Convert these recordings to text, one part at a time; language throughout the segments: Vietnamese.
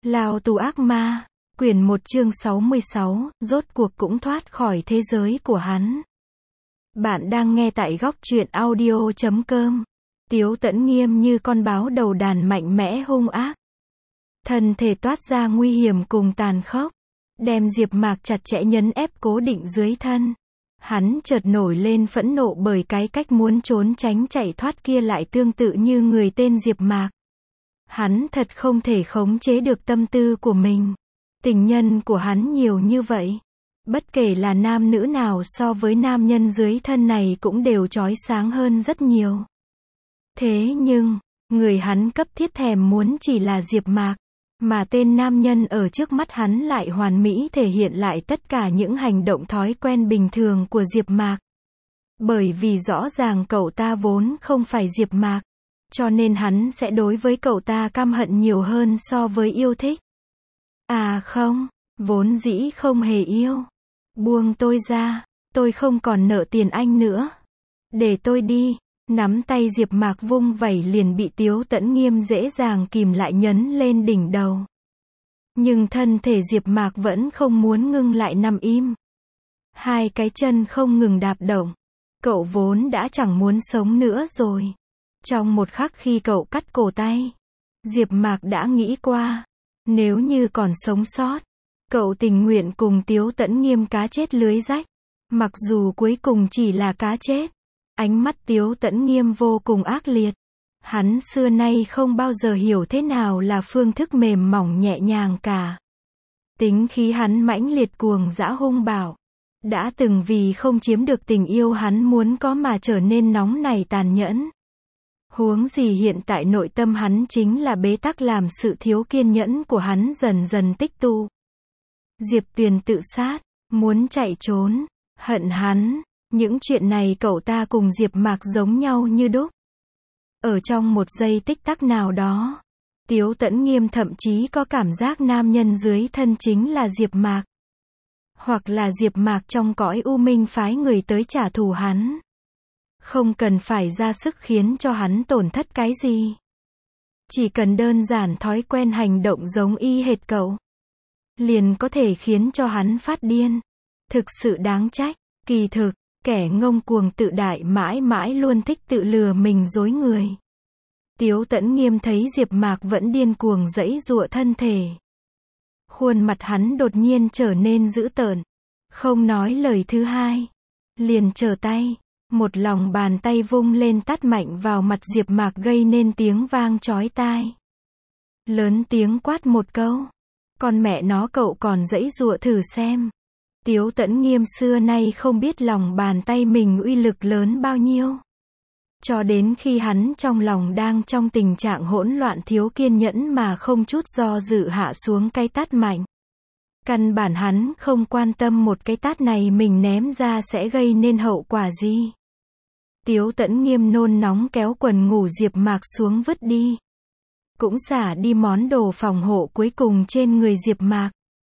Lao tù ác ma, quyển 1 chương 66, rốt cuộc cũng thoát khỏi thế giới của hắn. Bạn đang nghe tại góc truyện audio.com. Tiếu Tẫn Nghiêm như con báo đầu đàn mạnh mẽ hung ác. Thân thể toát ra nguy hiểm cùng tàn khốc, đem Diệp Mạc chặt chẽ nhấn ép cố định dưới thân. Hắn chợt nổi lên phẫn nộ bởi cái cách muốn trốn tránh chạy thoát kia lại tương tự như người tên Diệp Mạc. Hắn thật không thể khống chế được tâm tư của mình. Tình nhân của hắn nhiều như vậy. Bất kể là nam nữ nào so với nam nhân dưới thân này cũng đều chói sáng hơn rất nhiều. Thế nhưng, người hắn cấp thiết thèm muốn chỉ là Diệp Mạc, mà tên nam nhân ở trước mắt hắn lại hoàn mỹ thể hiện lại tất cả những hành động thói quen bình thường của Diệp Mạc. Bởi vì rõ ràng cậu ta vốn không phải Diệp Mạc, cho nên hắn sẽ đối với cậu ta căm hận nhiều hơn so với yêu thích. À không, vốn dĩ không hề yêu. Buông tôi ra, tôi không còn nợ tiền anh nữa. Để tôi đi. Nắm tay Diệp Mạc vung vẩy liền bị Tiếu Tẫn Nghiêm dễ dàng kìm lại nhấn lên đỉnh đầu. Nhưng thân thể Diệp Mạc vẫn không muốn ngưng lại nằm im. Hai cái chân không ngừng đạp động. Cậu vốn đã chẳng muốn sống nữa rồi. Trong một khắc khi cậu cắt cổ tay, Diệp Mạc đã nghĩ qua, nếu như còn sống sót, cậu tình nguyện cùng Tiếu Tẫn Nghiêm cá chết lưới rách. Mặc dù cuối cùng chỉ là cá chết. Ánh mắt Tiếu Tẫn Nghiêm vô cùng ác liệt. Hắn xưa nay không bao giờ hiểu thế nào là phương thức mềm mỏng nhẹ nhàng cả. Tính khí hắn mãnh liệt cuồng dã hung bạo. Đã từng vì không chiếm được tình yêu hắn muốn có mà trở nên nóng nảy tàn nhẫn. Huống gì hiện tại nội tâm hắn chính là bế tắc làm sự thiếu kiên nhẫn của hắn dần dần tích tụ. Diệp Tuyền tự sát, muốn chạy trốn, hận hắn. Những chuyện này cậu ta cùng Diệp Mạc giống nhau như đúc. Ở trong một giây tích tắc nào đó, Tiếu Tẫn Nghiêm thậm chí có cảm giác nam nhân dưới thân chính là Diệp Mạc. Hoặc là Diệp Mạc trong cõi u minh phái người tới trả thù hắn. Không cần phải ra sức khiến cho hắn tổn thất cái gì. Chỉ cần đơn giản thói quen hành động giống y hệt cậu, liền có thể khiến cho hắn phát điên. Thực sự đáng trách, kỳ thực. Kẻ ngông cuồng tự đại mãi mãi luôn thích tự lừa mình dối người. Tiếu Tẫn Nghiêm thấy Diệp Mạc vẫn điên cuồng giãy giụa thân thể. Khuôn mặt hắn đột nhiên trở nên dữ tợn. Không nói lời thứ hai. Liền trở tay. Một lòng bàn tay vung lên tát mạnh vào mặt Diệp Mạc gây nên tiếng vang chói tai. Lớn tiếng quát một câu. Con mẹ nó cậu còn giãy giụa thử xem. Tiếu Tẫn Nghiêm xưa nay không biết lòng bàn tay mình uy lực lớn bao nhiêu. Cho đến khi hắn trong lòng đang trong tình trạng hỗn loạn thiếu kiên nhẫn mà không chút do dự hạ xuống cái tát mạnh. Căn bản hắn không quan tâm một cái tát này mình ném ra sẽ gây nên hậu quả gì. Tiếu Tẫn Nghiêm nôn nóng kéo quần ngủ Diệp Mạc xuống vứt đi. Cũng xả đi món đồ phòng hộ cuối cùng trên người Diệp Mạc.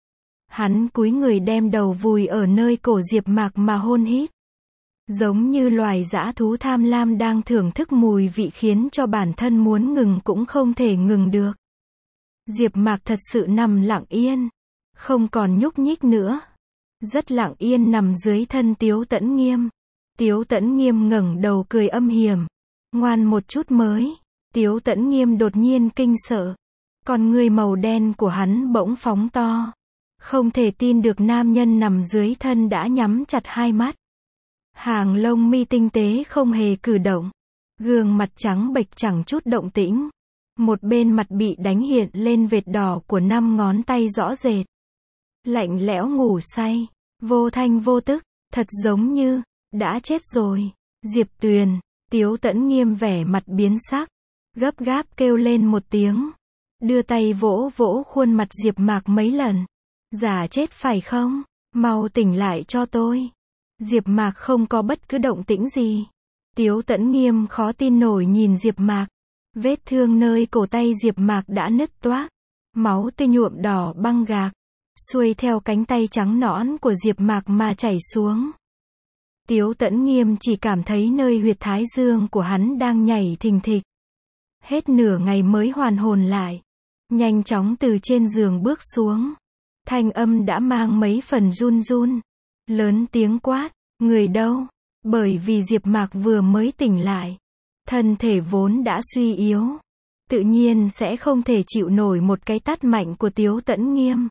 Hắn cúi người đem đầu vùi ở nơi cổ Diệp Mạc mà hôn hít. Giống như loài dã thú tham lam đang thưởng thức mùi vị khiến cho bản thân muốn ngừng cũng không thể ngừng được. Diệp Mạc thật sự nằm lặng yên. Không còn nhúc nhích nữa. Rất lặng yên nằm dưới thân Tiếu Tẫn Nghiêm. Tiếu Tẫn Nghiêm ngẩng đầu cười âm hiểm. Ngoan một chút mới. Tiếu Tẫn Nghiêm đột nhiên kinh sợ. Con ngươi màu đen của hắn bỗng phóng to. Không thể tin được nam nhân nằm dưới thân đã nhắm chặt hai mắt. Hàng lông mi tinh tế không hề cử động. Gương mặt trắng bệch chẳng chút động tĩnh. Một bên mặt bị đánh hiện lên vệt đỏ của 5 ngón tay rõ rệt. Lạnh lẽo ngủ say. Vô thanh vô tức. Thật giống như, đã chết rồi. Diệp Tuyền. Tiếu Tẫn Nghiêm vẻ mặt biến sắc. Gấp gáp kêu lên một tiếng. Đưa tay vỗ vỗ khuôn mặt Diệp Mạc mấy lần. Giả chết phải không? Mau tỉnh lại cho tôi. Diệp Mạc không có bất cứ động tĩnh gì. Tiếu Tẫn Nghiêm khó tin nổi nhìn Diệp Mạc. Vết thương nơi cổ tay Diệp Mạc đã nứt toác. Máu tươi nhuộm đỏ băng gạc. Xuôi theo cánh tay trắng nõn của Diệp Mạc mà chảy xuống. Tiếu Tẫn Nghiêm chỉ cảm thấy nơi huyệt thái dương của hắn đang nhảy thình thịch. Hết nửa ngày mới hoàn hồn lại. nhanh chóng từ trên giường bước xuống. Thanh âm đã mang mấy phần run run. Lớn tiếng quát, người đâu? Bởi vì Diệp Mạc vừa mới tỉnh lại. Thân thể vốn đã suy yếu. Tự nhiên sẽ không thể chịu nổi một cái tát mạnh của Tiếu Tẫn Nghiêm.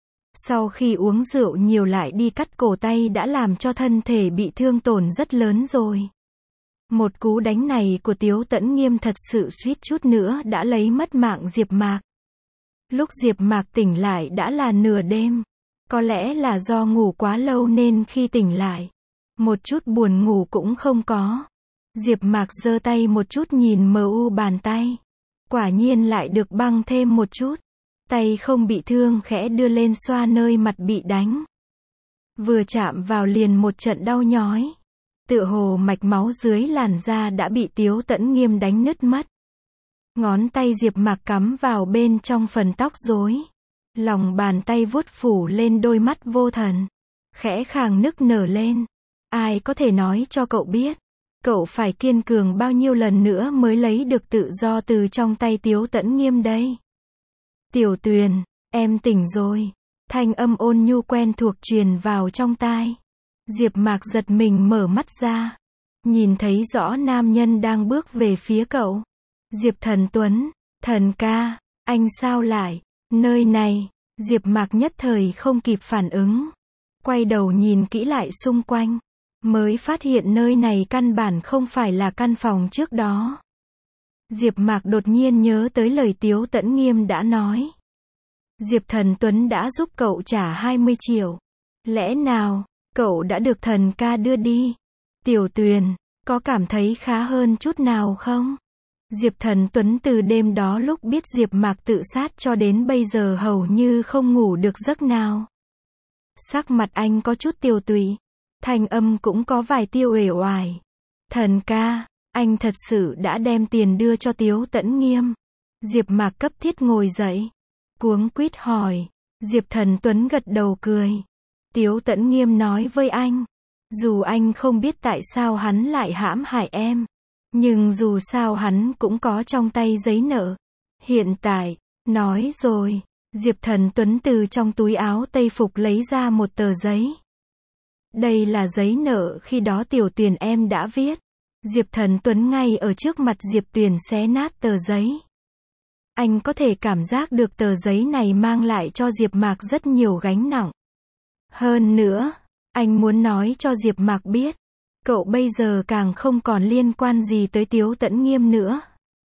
Sau khi uống rượu nhiều lại đi cắt cổ tay đã làm cho thân thể bị thương tổn rất lớn rồi. Một cú đánh này của Tiếu Tẫn Nghiêm thật sự suýt chút nữa đã lấy mất mạng Diệp Mạc. Lúc Diệp Mạc tỉnh lại đã là nửa đêm. Có lẽ là do ngủ quá lâu nên khi tỉnh lại, một chút buồn ngủ cũng không có. Diệp Mạc giơ tay một chút nhìn mờ u bàn tay. Quả nhiên lại được băng thêm một chút. Tay không bị thương khẽ đưa lên xoa nơi mặt bị đánh. Vừa chạm vào liền một trận đau nhói. Tựa hồ mạch máu dưới làn da đã bị Tiếu Tẫn Nghiêm đánh nứt mất. Ngón tay Diệp Mạc cắm vào bên trong phần tóc rối. Lòng bàn tay vuốt phủ lên đôi mắt vô thần. Khẽ khàng nức nở lên. Ai có thể nói cho cậu biết, cậu phải kiên cường bao nhiêu lần nữa mới lấy được tự do từ trong tay Tiếu Tẫn Nghiêm đây? Tiểu Tuyền, em tỉnh rồi. Thanh âm ôn nhu quen thuộc truyền vào trong tai. Diệp Mạc giật mình mở mắt ra. Nhìn thấy rõ nam nhân đang bước về phía cậu. Diệp Thần Tuấn, thần ca, anh sao lại, nơi này? Diệp Mạc nhất thời không kịp phản ứng. Quay đầu nhìn kỹ lại xung quanh. Mới phát hiện nơi này căn bản không phải là căn phòng trước đó. Diệp Mạc đột nhiên nhớ tới lời Tiếu Tẫn Nghiêm đã nói. Diệp Thần Tuấn đã giúp cậu trả 20 triệu. Lẽ nào, cậu đã được thần ca đưa đi? Tiểu Tuyền, có cảm thấy khá hơn chút nào không? Diệp Thần Tuấn từ đêm đó lúc biết Diệp Mạc tự sát cho đến bây giờ hầu như không ngủ được giấc nào. Sắc mặt anh có chút tiều tụy. Thanh âm cũng có vài tia uể oải. Thần ca, anh thật sự đã đem tiền đưa cho Tiếu Tẫn Nghiêm. Diệp Mạc cấp thiết ngồi dậy. Cuống quýt hỏi. Diệp Thần Tuấn gật đầu cười. Tiếu Tẫn Nghiêm nói với anh. Dù anh không biết tại sao hắn lại hãm hại em. Nhưng dù sao hắn cũng có trong tay giấy nợ. Hiện tại, nói rồi. Diệp Thần Tuấn từ trong túi áo tây phục lấy ra một tờ giấy. Đây là giấy nợ khi đó Tiểu Tuyền em đã viết. Diệp Thần Tuấn ngay ở trước mặt Diệp Tuyền xé nát tờ giấy. Anh có thể cảm giác được tờ giấy này mang lại cho Diệp Mạc rất nhiều gánh nặng. Hơn nữa, anh muốn nói cho Diệp Mạc biết, cậu bây giờ càng không còn liên quan gì tới Tiếu Tẫn Nghiêm nữa.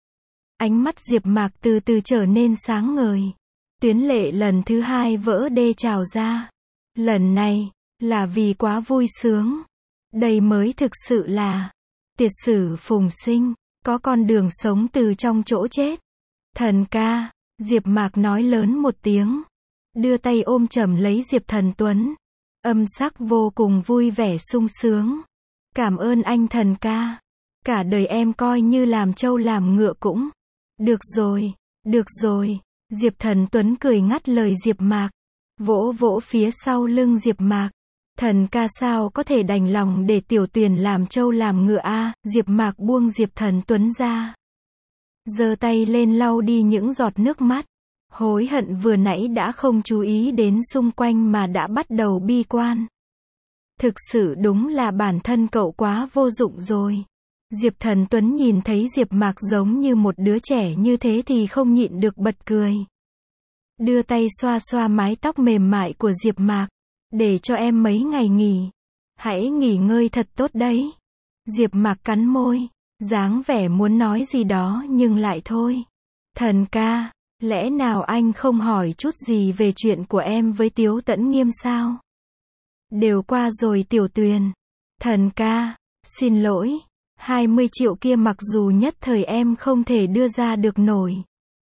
Ánh mắt Diệp Mạc từ từ trở nên sáng ngời. Tuyến lệ lần thứ hai vỡ đê trào ra. Lần này, là vì quá vui sướng. Đây mới thực sự là tuyệt sử phùng sinh, có con đường sống từ trong chỗ chết. Thần ca, Diệp Mạc nói lớn một tiếng. Đưa tay ôm chầm lấy Diệp Thần Tuấn. Âm sắc vô cùng vui vẻ sung sướng. Cảm ơn anh thần ca. Cả đời em coi như làm trâu làm ngựa cũng. Được rồi, được rồi. Diệp Thần Tuấn cười ngắt lời Diệp Mạc. Vỗ vỗ phía sau lưng Diệp Mạc. Thần ca sao có thể đành lòng để Tiểu Tuyền làm trâu làm ngựa a? Diệp Mạc buông Diệp Thần Tuấn ra. Giơ tay lên lau đi những giọt nước mắt. Hối hận vừa nãy đã không chú ý đến xung quanh mà đã bắt đầu bi quan. Thực sự đúng là bản thân cậu quá vô dụng rồi. Diệp Thần Tuấn nhìn thấy Diệp Mạc giống như một đứa trẻ như thế thì không nhịn được bật cười. Đưa tay xoa xoa mái tóc mềm mại của Diệp Mạc. Để cho em mấy ngày nghỉ. Hãy nghỉ ngơi thật tốt đấy. Diệp Mạc cắn môi. Dáng vẻ muốn nói gì đó nhưng lại thôi. Thần ca, lẽ nào anh không hỏi chút gì về chuyện của em với Tiếu Tẫn Nghiêm sao? Đều qua rồi Tiểu Tuyền. Thần ca, xin lỗi. 20 triệu kia mặc dù nhất thời em không thể đưa ra được nổi.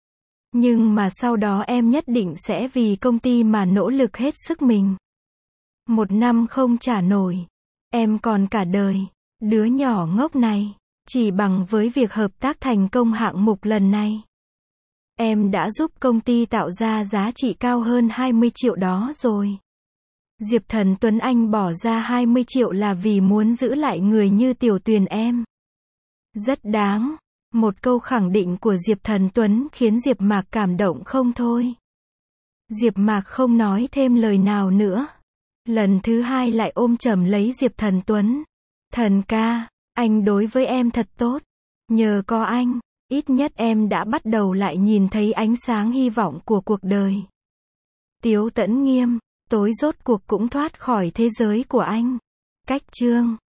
Nhưng mà sau đó em nhất định sẽ vì công ty mà nỗ lực hết sức mình. 1 năm không trả nổi. Em còn cả đời. Đứa nhỏ ngốc này. Chỉ bằng với việc hợp tác thành công hạng mục lần này. Em đã giúp công ty tạo ra giá trị cao hơn 20 triệu đó rồi. Diệp Thần Tuấn anh bỏ ra 20 triệu là vì muốn giữ lại người như Tiểu Tuyền em. Rất đáng. Một câu khẳng định của Diệp Thần Tuấn khiến Diệp Mạc cảm động không thôi. Diệp Mạc không nói thêm lời nào nữa. Lần thứ hai lại ôm chầm lấy Diệp Thần Tuấn. Thần ca, anh đối với em thật tốt. Nhờ có anh, ít nhất em đã bắt đầu lại nhìn thấy ánh sáng hy vọng của cuộc đời. Tiếu Tấn Nghiêm, tối rốt cuộc cũng thoát khỏi thế giới của anh. Cách chương